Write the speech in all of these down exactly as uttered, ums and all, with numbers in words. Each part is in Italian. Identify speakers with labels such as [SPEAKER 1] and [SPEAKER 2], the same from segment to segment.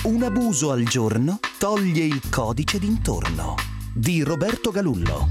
[SPEAKER 1] Un abuso al giorno toglie il codice d'intorno. Di Roberto Galullo.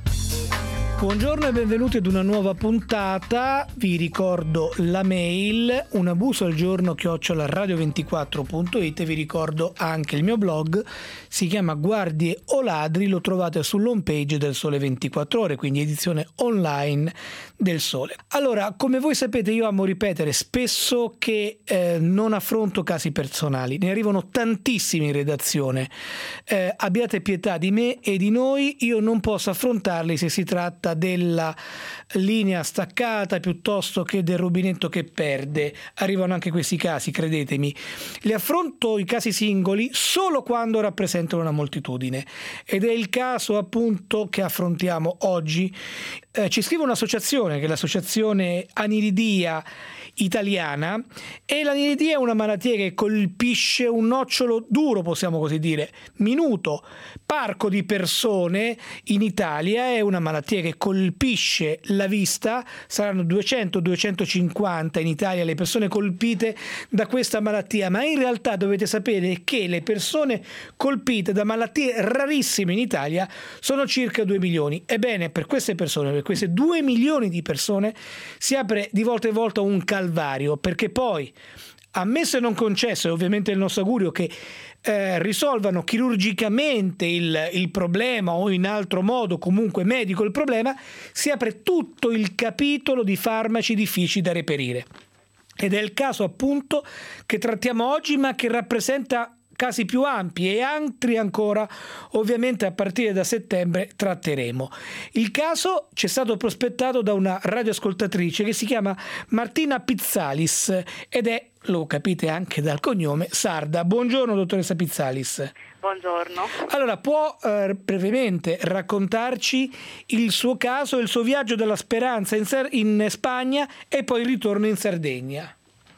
[SPEAKER 2] Buongiorno e benvenuti ad una nuova puntata. Vi ricordo la mail un abuso al giorno chiocciola radio ventiquattro punto it. Vi ricordo anche il mio blog, si chiama Guardie o Ladri, lo trovate sull'home page del Sole ventiquattro Ore, quindi edizione online del Sole. Allora, come voi sapete, io amo ripetere spesso che eh, non affronto casi personali, ne arrivano tantissimi in redazione. Eh, abbiate pietà di me e di noi, io non posso affrontarli se si tratta della linea staccata piuttosto che del rubinetto che perde. Arrivano anche questi casi, credetemi. Li affronto i casi singoli solo quando rappresentano una moltitudine, ed è il caso appunto che affrontiamo oggi. Eh, ci scrive un'associazione che è l'associazione Aniridia Italiana, e l'aniridia è una malattia che colpisce un nocciolo duro, possiamo così dire, minuto, parco di persone in Italia. È una malattia che colpisce la vista, saranno duecento duecentocinquanta in Italia le persone colpite da questa malattia, ma in realtà dovete sapere che le persone colpite da malattie rarissime in Italia sono circa due milioni. Ebbene, per queste persone, per queste due milioni di persone, si apre di volta in volta un calvario, perché poi, ammesso e non concesso, è ovviamente il nostro augurio che eh, risolvano chirurgicamente il, il problema o in altro modo comunque medico il problema, si apre tutto il capitolo di farmaci difficili da reperire. Ed è il caso appunto che trattiamo oggi, ma che rappresenta casi più ampi, e altri ancora ovviamente a partire da settembre tratteremo. Il caso ci è stato prospettato da una radioascoltatrice che si chiama Martina Pizzalis ed è, lo capite anche dal cognome, sarda. Buongiorno dottoressa Pizzalis.
[SPEAKER 3] Buongiorno.
[SPEAKER 2] Allora, può eh, brevemente raccontarci il suo caso, il suo viaggio della speranza in, Sar- in Spagna e poi il ritorno in Sardegna?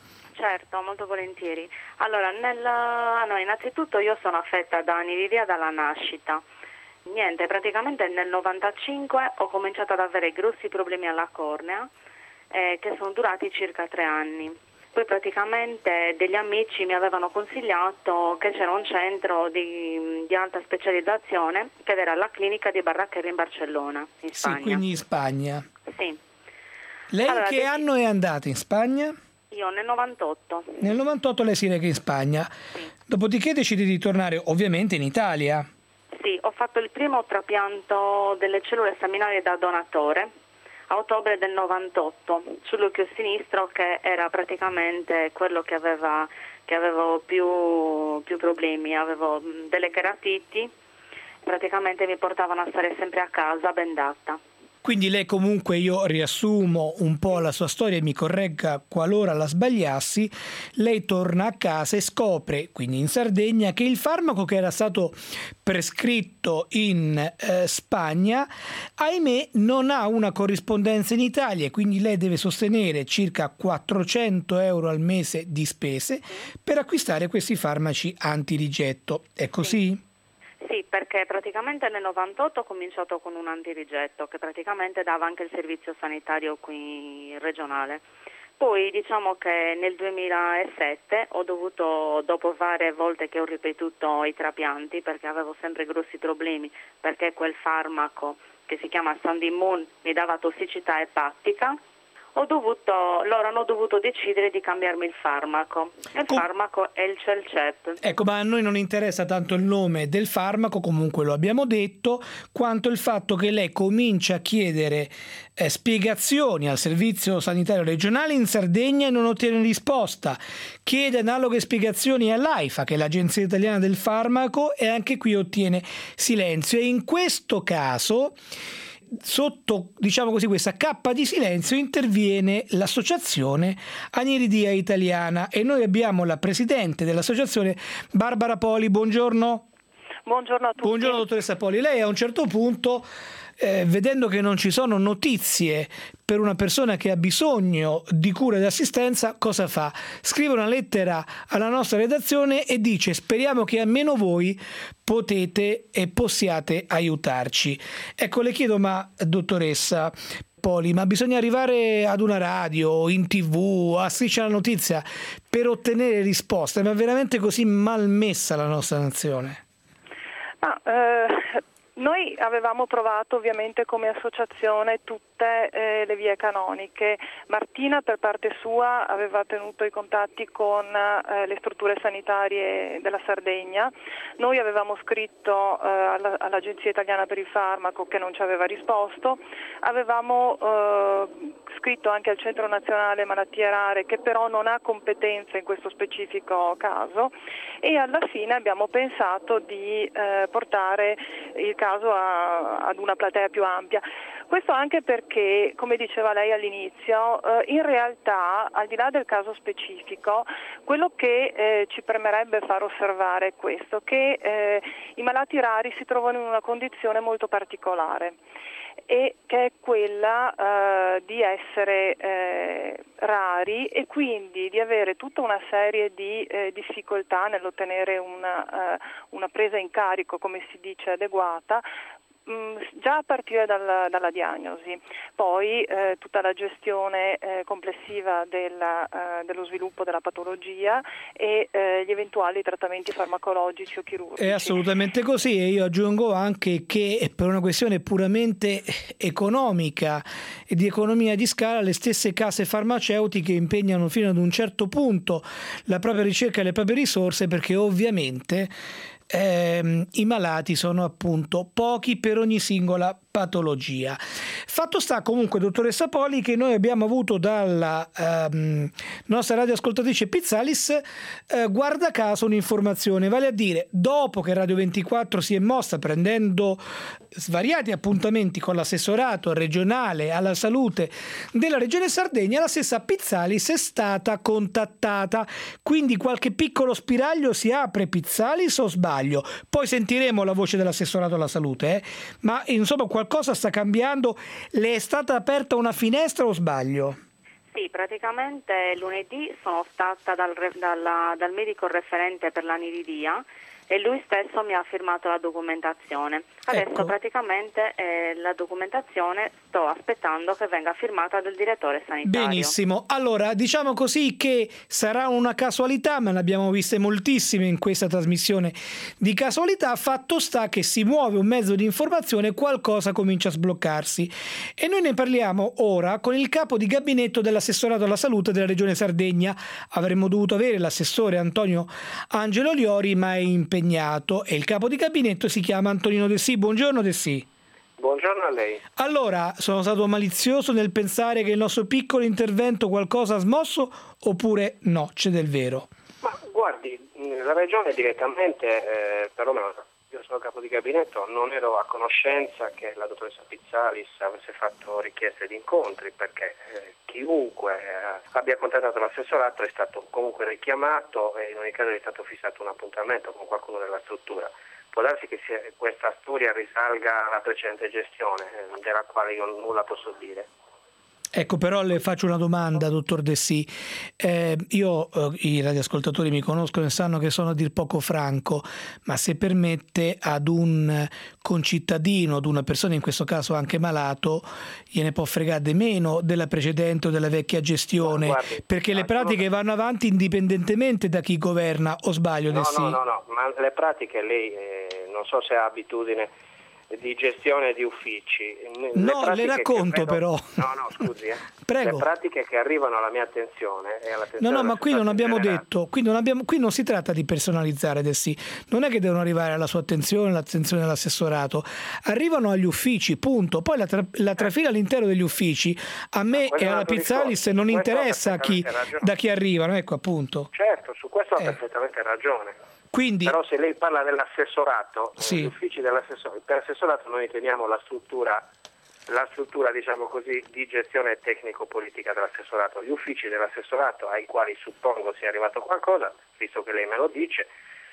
[SPEAKER 3] Certo, molto volentieri. Allora, nel, no, innanzitutto io sono affetta da aniridia dalla nascita. Niente, praticamente nel novantacinque ho cominciato ad avere grossi problemi alla cornea eh, che sono durati circa tre anni. Poi praticamente degli amici mi avevano consigliato che c'era un centro di, di alta specializzazione, che era la clinica di Barraquer in Barcellona, in Spagna.
[SPEAKER 2] Sì, quindi in Spagna.
[SPEAKER 3] Sì.
[SPEAKER 2] Lei
[SPEAKER 3] allora,
[SPEAKER 2] che
[SPEAKER 3] dec-
[SPEAKER 2] anno è andata in Spagna?
[SPEAKER 3] Io nel novantotto.
[SPEAKER 2] Nel novantotto lei si reca in Spagna.
[SPEAKER 3] Sì.
[SPEAKER 2] Dopodiché decide di tornare ovviamente in Italia.
[SPEAKER 3] Sì, ho fatto il primo trapianto delle cellule staminali da donatore a ottobre del novantotto sull'occhio sinistro, che era praticamente quello che aveva che avevo più, più problemi. Avevo delle cheratiti, praticamente mi portavano a stare sempre a casa bendata.
[SPEAKER 2] Quindi lei comunque, io riassumo un po' la sua storia e mi corregga qualora la sbagliassi, lei torna a casa e scopre, quindi in Sardegna, che il farmaco che era stato prescritto in eh, Spagna, ahimè, non ha una corrispondenza in Italia, e quindi lei deve sostenere circa quattrocento euro al mese di spese per acquistare questi farmaci antirigetto. È così?
[SPEAKER 3] Sì, perché praticamente nel novantotto ho cominciato con un antirigetto che praticamente dava anche il servizio sanitario qui regionale. Poi diciamo che nel duemilasette ho dovuto, dopo varie volte che ho ripetuto i trapianti, perché avevo sempre grossi problemi, perché quel farmaco che si chiama Sandimun mi dava tossicità epatica, ho dovuto, loro hanno dovuto decidere di cambiarmi il farmaco. Il
[SPEAKER 2] Com-
[SPEAKER 3] farmaco è il Celcep.
[SPEAKER 2] Ecco, ma a noi non interessa tanto il nome del farmaco, comunque lo abbiamo detto, quanto il fatto che lei comincia a chiedere eh, spiegazioni al servizio sanitario regionale in Sardegna e non ottiene risposta. Chiede analoghe spiegazioni all'AIFA, che è l'Agenzia Italiana del Farmaco, e anche qui ottiene silenzio. E in questo caso, sotto, diciamo così, questa cappa di silenzio interviene l'associazione Aniridia Italiana, e noi abbiamo la presidente dell'associazione, Barbara Poli. Buongiorno.
[SPEAKER 3] Buongiorno a tutti.
[SPEAKER 2] Buongiorno dottoressa Poli. Lei a un certo punto, eh, vedendo che non ci sono notizie per una persona che ha bisogno di cura e di assistenza, cosa fa? Scrive una lettera alla nostra redazione e dice: speriamo che almeno voi potete e possiate aiutarci. Ecco, le chiedo, ma dottoressa, Poli, ma bisogna arrivare ad una radio, in tv, a Striscia la Notizia per ottenere risposte, ma è veramente così malmessa la nostra nazione?
[SPEAKER 4] Ah, eh, noi avevamo provato ovviamente come associazione tutte eh, le vie canoniche. Martina per parte sua aveva tenuto i contatti con eh, le strutture sanitarie della Sardegna. Noi avevamo scritto eh, alla, all'Agenzia Italiana per il Farmaco che non ci aveva risposto. Avevamo eh, scritto anche al Centro Nazionale Malattie Rare che però non ha competenze in questo specifico caso, e alla fine abbiamo pensato di eh, portare il caso a, ad una platea più ampia. Questo anche perché, come diceva lei all'inizio, eh, in realtà, al di là del caso specifico, quello che eh, ci premerebbe far osservare è questo, che eh, i malati rari si trovano in una condizione molto particolare, e che è quella eh, di essere eh, rari e quindi di avere tutta una serie di eh, difficoltà nell'ottenere una, eh, una presa in carico, come si dice, adeguata, già a partire dalla, dalla diagnosi, poi eh, tutta la gestione eh, complessiva della, eh, dello sviluppo della patologia e eh, gli eventuali trattamenti farmacologici o chirurgici.
[SPEAKER 2] È assolutamente così, e io aggiungo anche che per una questione puramente economica e di economia di scala, le stesse case farmaceutiche impegnano fino ad un certo punto la propria ricerca e le proprie risorse, perché ovviamente Eh, i malati sono appunto pochi per ogni singola patologia. Fatto sta comunque, dottoressa Poli, che noi abbiamo avuto dalla ehm, nostra radioascoltatrice Pizzalis eh, guarda caso un'informazione, vale a dire, dopo che Radio ventiquattro si è mossa prendendo svariati appuntamenti con l'assessorato regionale alla salute della regione Sardegna, la stessa Pizzalis è stata contattata, quindi qualche piccolo spiraglio si apre, Pizzalis, o sbaglio? Poi sentiremo la voce dell'assessorato alla salute, eh? Ma insomma qualcosa sta cambiando. Le è stata aperta una finestra o sbaglio?
[SPEAKER 3] Sì, praticamente lunedì sono stata dal, dal, dal medico referente per l'aniridia e lui stesso mi ha firmato la documentazione. Adesso
[SPEAKER 2] ecco.
[SPEAKER 3] praticamente eh, la documentazione sto aspettando che venga firmata dal direttore sanitario.
[SPEAKER 2] Benissimo, allora diciamo così che sarà una casualità, ma ne abbiamo viste moltissime in questa trasmissione di casualità. Fatto sta che si muove un mezzo di informazione, qualcosa comincia a sbloccarsi, e noi ne parliamo ora con il capo di gabinetto dell'assessorato alla salute della regione Sardegna. Avremmo dovuto avere l'assessore Antonio Angelo Liori, ma è impegnato, e il capo di gabinetto si chiama Antonino De Sì. Buongiorno De Sì.
[SPEAKER 5] Buongiorno a lei.
[SPEAKER 2] Allora, sono stato malizioso nel pensare che il nostro piccolo intervento qualcosa ha smosso, oppure no, c'è del vero?
[SPEAKER 5] Ma guardi, la regione direttamente, eh, perlomeno io sono capo di gabinetto, non ero a conoscenza che la dottoressa Pizzalis avesse fatto richieste di incontri, perché eh, chiunque eh, abbia contattato l'assessorato è stato comunque richiamato e in ogni caso è stato fissato un appuntamento con qualcuno della struttura. Può darsi che sia, questa storia risalga alla precedente gestione, eh, della quale io nulla posso dire.
[SPEAKER 2] Ecco, però le faccio una domanda, dottor De Sì. Eh, io, eh, i radioascoltatori mi conoscono e sanno che sono a dir poco franco, ma se permette, ad un concittadino, ad una persona in questo caso anche malato, gliene può fregare di meno della precedente o della vecchia gestione, no, guardi, perché le pratiche vanno avanti indipendentemente da chi governa, o sbaglio?
[SPEAKER 5] No,
[SPEAKER 2] De Sì?
[SPEAKER 5] no, no, no, ma le pratiche lei eh, non so se ha abitudine di gestione di uffici. Le
[SPEAKER 2] no, le racconto
[SPEAKER 5] vedo...
[SPEAKER 2] però.
[SPEAKER 5] No, no, scusi. Eh.
[SPEAKER 2] Prego.
[SPEAKER 5] Le pratiche che arrivano alla mia attenzione e all'attenzione
[SPEAKER 2] No, no, ma qui non abbiamo
[SPEAKER 5] generale.
[SPEAKER 2] detto, qui non, abbiamo, qui non si tratta di personalizzare, De Sì. Non è che devono arrivare alla sua attenzione, l'attenzione dell'assessorato. Arrivano agli uffici, punto. Poi la, tra, la trafila all'interno degli uffici, a me e alla Pizzalis non
[SPEAKER 5] questo
[SPEAKER 2] interessa chi, da chi arrivano, ecco appunto.
[SPEAKER 5] Certo, su questo
[SPEAKER 2] eh.
[SPEAKER 5] ha perfettamente ragione.
[SPEAKER 2] Quindi,
[SPEAKER 5] però se lei parla dell'assessorato,
[SPEAKER 2] sì.
[SPEAKER 5] gli uffici dell'assessorato, per assessorato noi teniamo la struttura, la struttura diciamo così di gestione tecnico-politica dell'assessorato, gli uffici dell'assessorato ai quali suppongo sia arrivato qualcosa, visto che lei me lo dice,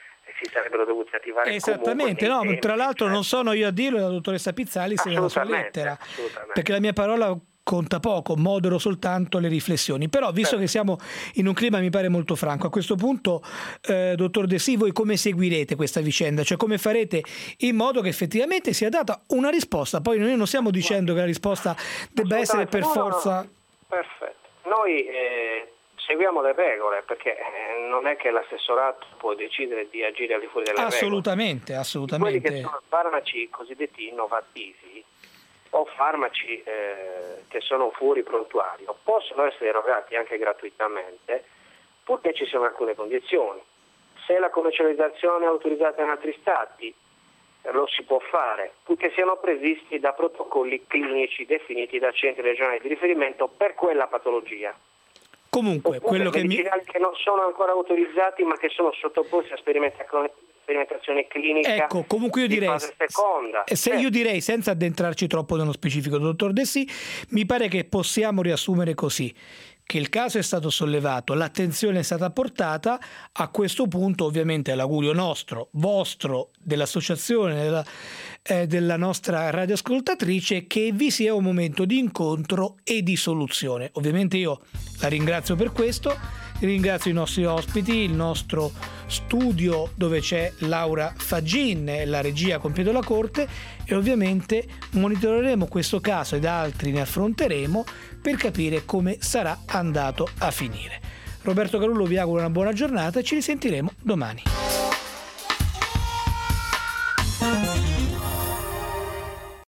[SPEAKER 5] si sarebbero dovuti attivare
[SPEAKER 2] esattamente, no,
[SPEAKER 5] tempi,
[SPEAKER 2] tra l'altro
[SPEAKER 5] certo.
[SPEAKER 2] Non sono io a dirlo, è la dottoressa Pizzalis nella sua lettera, perché la mia parola conta poco, modero soltanto le riflessioni. Però, visto che siamo in un clima mi pare molto franco, a questo punto, eh, dottor Dessì, voi come seguirete questa vicenda? Cioè come farete in modo che effettivamente sia data una risposta? Poi noi non stiamo dicendo che la risposta debba essere per
[SPEAKER 5] no,
[SPEAKER 2] forza...
[SPEAKER 5] No, no. Perfetto. Noi eh, seguiamo le regole, perché eh, non è che l'assessorato può decidere di agire al di fuori delle
[SPEAKER 2] assolutamente,
[SPEAKER 5] regole.
[SPEAKER 2] Assolutamente,
[SPEAKER 5] Quelli che sono farmaci cosiddetti innovativi o farmaci eh, che sono fuori prontuario possono essere erogati anche gratuitamente, purché ci siano alcune condizioni. Se la commercializzazione è autorizzata in altri stati, lo si può fare, purché siano previsti da protocolli clinici definiti da centri regionali di riferimento per quella patologia.
[SPEAKER 2] Comunque,
[SPEAKER 5] Oppure
[SPEAKER 2] quello che mi...
[SPEAKER 5] medicinali che non sono ancora autorizzati ma che sono sottoposti a sperimentazione sperimentazione clinica.
[SPEAKER 2] Ecco, comunque io direi,
[SPEAKER 5] seconda.
[SPEAKER 2] Se io direi, senza addentrarci troppo nello specifico, dottor Dessì, mi pare che possiamo riassumere così: che il caso è stato sollevato, l'attenzione è stata portata, a questo punto ovviamente l'augurio nostro, vostro, dell'associazione, della, eh, della nostra radioascoltatrice, è che vi sia un momento di incontro e di soluzione. Ovviamente io la ringrazio per questo. Ringrazio i nostri ospiti, il nostro studio dove c'è Laura Faggin, la regia con Pietro La Corte, e ovviamente monitoreremo questo caso ed altri ne affronteremo per capire come sarà andato a finire. Roberto Galullo vi auguro una buona giornata e ci risentiremo domani.